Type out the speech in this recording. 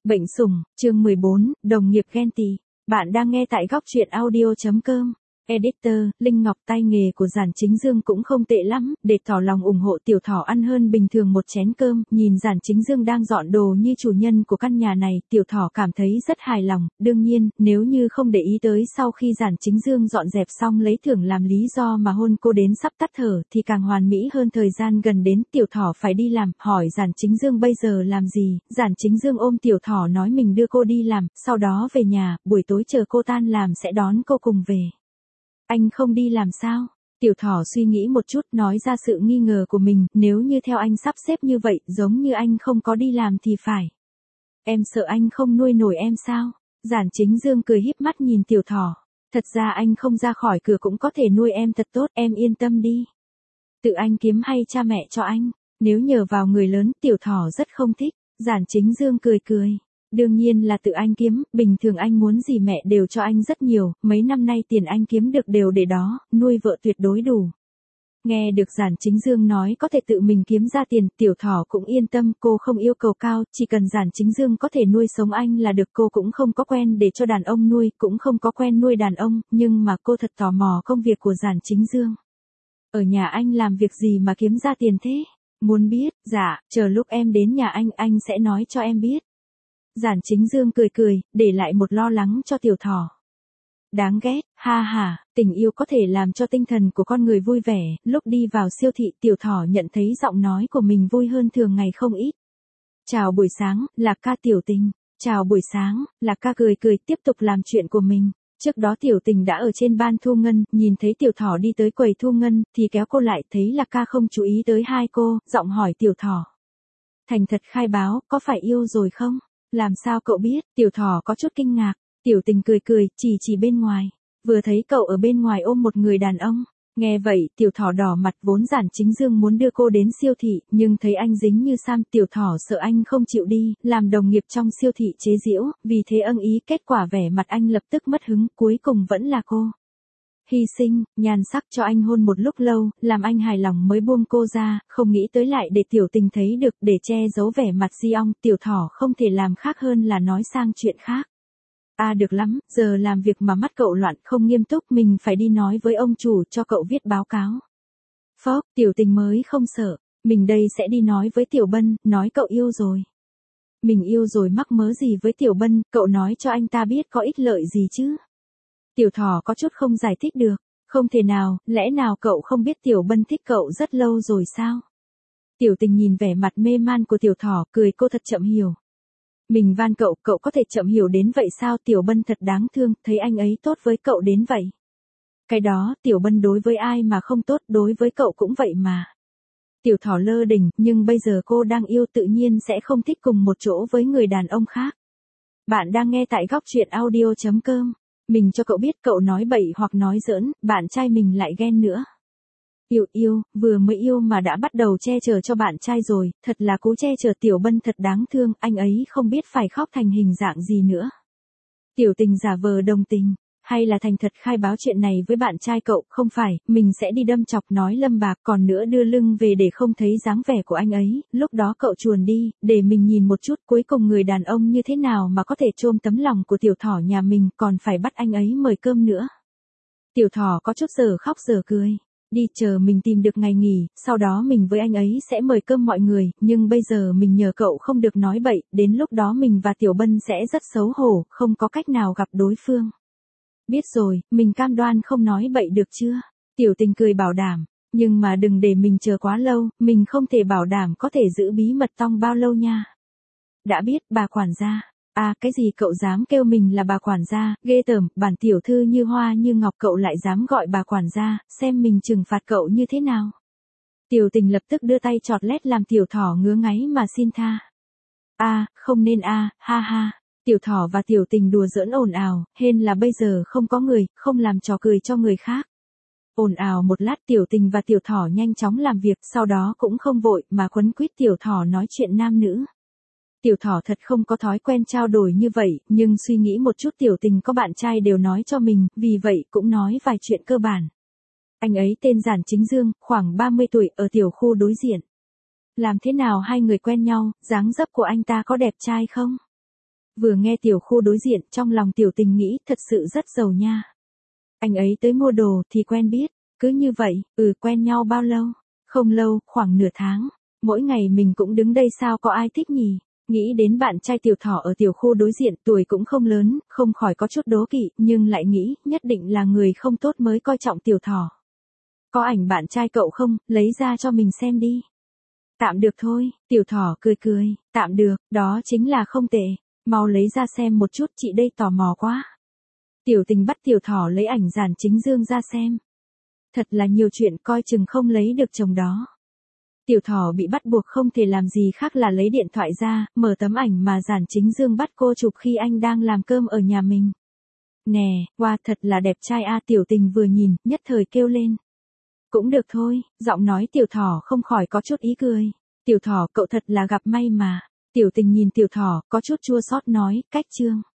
Bệnh sủng, chương 14, đồng nghiệp ghen tị. Bạn đang nghe tại góc truyện audio.com. Editor, Linh Ngọc tay nghề của Giản Chính Dương cũng không tệ lắm, để tỏ lòng ủng hộ Tiểu Thỏ ăn hơn bình thường một chén cơm, nhìn Giản Chính Dương đang dọn đồ như chủ nhân của căn nhà này, Tiểu Thỏ cảm thấy rất hài lòng, đương nhiên, nếu như không để ý tới sau khi Giản Chính Dương dọn dẹp xong lấy thưởng làm lý do mà hôn cô đến sắp tắt thở thì càng hoàn mỹ hơn. Thời gian gần đến, Tiểu Thỏ phải đi làm, hỏi Giản Chính Dương bây giờ làm gì, Giản Chính Dương ôm Tiểu Thỏ nói mình đưa cô đi làm, sau đó về nhà, buổi tối chờ cô tan làm sẽ đón cô cùng về. Anh không đi làm sao? Tiểu Thỏ suy nghĩ một chút nói ra sự nghi ngờ của mình, nếu như theo anh sắp xếp như vậy, giống như anh không có đi làm thì phải. Em sợ anh không nuôi nổi em sao? Giản Chính Dương cười híp mắt nhìn Tiểu Thỏ. Thật ra anh không ra khỏi cửa cũng có thể nuôi em thật tốt, em yên tâm đi. Tự anh kiếm hay cha mẹ cho anh? Nếu nhờ vào người lớn, Tiểu Thỏ rất không thích. Giản Chính Dương cười cười. Đương nhiên là tự anh kiếm, bình thường anh muốn gì mẹ đều cho anh rất nhiều, mấy năm nay tiền anh kiếm được đều để đó, nuôi vợ tuyệt đối đủ. Nghe được Giản Chính Dương nói có thể tự mình kiếm ra tiền, Tiểu Thỏ cũng yên tâm, cô không yêu cầu cao, chỉ cần Giản Chính Dương có thể nuôi sống anh là được. Cô cũng không có quen để cho đàn ông nuôi, cũng không có quen nuôi đàn ông, nhưng mà cô thật tò mò công việc của Giản Chính Dương. Ở nhà anh làm việc gì mà kiếm ra tiền thế? Muốn biết? Dạ, chờ lúc em đến nhà anh sẽ nói cho em biết. Giản Chính Dương cười cười, để lại một lo lắng cho Tiểu Thỏ. Đáng ghét, ha ha, tình yêu có thể làm cho tinh thần của con người vui vẻ. Lúc đi vào siêu thị, Tiểu Thỏ nhận thấy giọng nói của mình vui hơn thường ngày không ít. Chào buổi sáng, là ca Tiểu Tình. Chào buổi sáng, là ca cười cười tiếp tục làm chuyện của mình. Trước đó Tiểu Tình đã ở trên ban thu ngân, nhìn thấy Tiểu Thỏ đi tới quầy thu ngân, thì kéo cô lại, thấy là ca không chú ý tới hai cô, giọng hỏi Tiểu Thỏ. Thành thật khai báo, có phải yêu rồi không? Làm sao cậu biết? Tiểu Thỏ có chút kinh ngạc. Tiểu Tình cười cười, chỉ bên ngoài. Vừa thấy cậu ở bên ngoài ôm một người đàn ông. Nghe vậy, Tiểu Thỏ đỏ mặt, vốn Giản Chính Dương muốn đưa cô đến siêu thị, nhưng thấy anh dính như sam, Tiểu Thỏ sợ anh không chịu đi, làm đồng nghiệp trong siêu thị chế giễu, vì thế ưng ý, kết quả vẻ mặt anh lập tức mất hứng, cuối cùng vẫn là cô. Hy sinh, nhan sắc cho anh hôn một lúc lâu, làm anh hài lòng mới buông cô ra, không nghĩ tới lại để Tiểu Tình thấy được, để che giấu vẻ mặt di ong, Tiểu Thỏ không thể làm khác hơn là nói sang chuyện khác. Được lắm, giờ làm việc mà mắt cậu loạn, không nghiêm túc, mình phải đi nói với ông chủ cho cậu viết báo cáo. Phốc, Tiểu Tình mới không sợ, mình đây sẽ đi nói với Tiểu Bân, nói cậu yêu rồi. Mình yêu rồi mắc mớ gì với Tiểu Bân, cậu nói cho anh ta biết có ích lợi gì chứ. Tiểu Thỏ có chút không giải thích được, không thể nào, lẽ nào cậu không biết Tiểu Bân thích cậu rất lâu rồi sao? Tiểu Tình nhìn vẻ mặt mê man của Tiểu Thỏ, cười, cô thật chậm hiểu. Mình van cậu, cậu có thể chậm hiểu đến vậy sao? Tiểu Bân thật đáng thương, thấy anh ấy tốt với cậu đến vậy. Cái đó, Tiểu Bân đối với ai mà không tốt, đối với cậu cũng vậy mà. Tiểu Thỏ lơ đỉnh, nhưng bây giờ cô đang yêu, tự nhiên sẽ không thích cùng một chỗ với người đàn ông khác. Bạn đang nghe tại góc truyện audio.com. Mình cho cậu biết cậu nói bậy hoặc nói giỡn, bạn trai mình lại ghen nữa. Yêu, vừa mới yêu mà đã bắt đầu che chở cho bạn trai rồi, thật là cố che chở. Tiểu Bân thật đáng thương, anh ấy không biết phải khóc thành hình dạng gì nữa. Tiểu Tình giả vờ đồng tình, hay là thành thật khai báo chuyện này với bạn trai cậu? Không phải, mình sẽ đi đâm chọc nói lâm bạc, còn nữa đưa lưng về để không thấy dáng vẻ của anh ấy, lúc đó cậu chuồn đi, để mình nhìn một chút cuối cùng người đàn ông như thế nào mà có thể chôm tấm lòng của Tiểu Thỏ nhà mình, còn phải bắt anh ấy mời cơm nữa. Tiểu Thỏ có chút giờ khóc giờ cười. Đi, chờ mình tìm được ngày nghỉ, sau đó mình với anh ấy sẽ mời cơm mọi người, nhưng bây giờ mình nhờ cậu không được nói bậy, đến lúc đó mình và Tiểu Bân sẽ rất xấu hổ, không có cách nào gặp đối phương. Biết rồi, mình cam đoan không nói bậy được chưa? Tiểu Tình cười bảo đảm, nhưng mà đừng để mình chờ quá lâu, mình không thể bảo đảm có thể giữ bí mật trong bao lâu nha. Đã biết, bà quản gia. Cái gì cậu dám kêu mình là bà quản gia, ghê tởm, bản tiểu thư như hoa như ngọc cậu lại dám gọi bà quản gia, xem mình trừng phạt cậu như thế nào. Tiểu Tình lập tức đưa tay chọt lét làm Tiểu Thỏ ngứa ngáy mà xin tha. Không nên ha ha. Tiểu Thỏ và Tiểu Tình đùa giỡn ồn ào, hên là bây giờ không có người, không làm trò cười cho người khác. Ồn ào một lát, Tiểu Tình và Tiểu Thỏ nhanh chóng làm việc, sau đó cũng không vội mà quấn quýt Tiểu Thỏ nói chuyện nam nữ. Tiểu Thỏ thật không có thói quen trao đổi như vậy, nhưng suy nghĩ một chút Tiểu Tình có bạn trai đều nói cho mình, vì vậy cũng nói vài chuyện cơ bản. Anh ấy tên Giản Chính Dương, khoảng 30 tuổi, ở tiểu khu đối diện. Làm thế nào hai người quen nhau, dáng dấp của anh ta có đẹp trai không? Vừa nghe tiểu khu đối diện, trong lòng tiểu tình nghĩ thật sự rất giàu nha. Anh ấy tới mua đồ thì quen biết, cứ như vậy, quen nhau bao lâu? Không lâu, khoảng nửa tháng. Mỗi ngày mình cũng đứng đây sao có ai thích nhỉ? Nghĩ đến bạn trai tiểu thỏ ở tiểu khu đối diện tuổi cũng không lớn, không khỏi có chút đố kỵ, nhưng lại nghĩ nhất định là người không tốt mới coi trọng tiểu thỏ. Có ảnh bạn trai cậu không, lấy ra cho mình xem đi. Tạm được thôi, tiểu thỏ cười cười, tạm được, đó chính là không tệ, mau lấy ra xem một chút chị đây tò mò quá. Tiểu tình bắt tiểu thỏ lấy ảnh Giản Chính Dương ra xem. Thật là nhiều chuyện coi chừng không lấy được chồng đó. Tiểu thỏ bị bắt buộc không thể làm gì khác là lấy điện thoại ra, mở tấm ảnh mà Giản Chính Dương bắt cô chụp khi anh đang làm cơm ở nhà mình. Nè, wow thật là đẹp trai a, tiểu tình vừa nhìn, nhất thời kêu lên. Cũng được thôi, giọng nói tiểu thỏ không khỏi có chút ý cười. Tiểu thỏ cậu thật là gặp may mà. Tiểu tình nhìn tiểu thỏ, có chút chua xót nói, cách chương.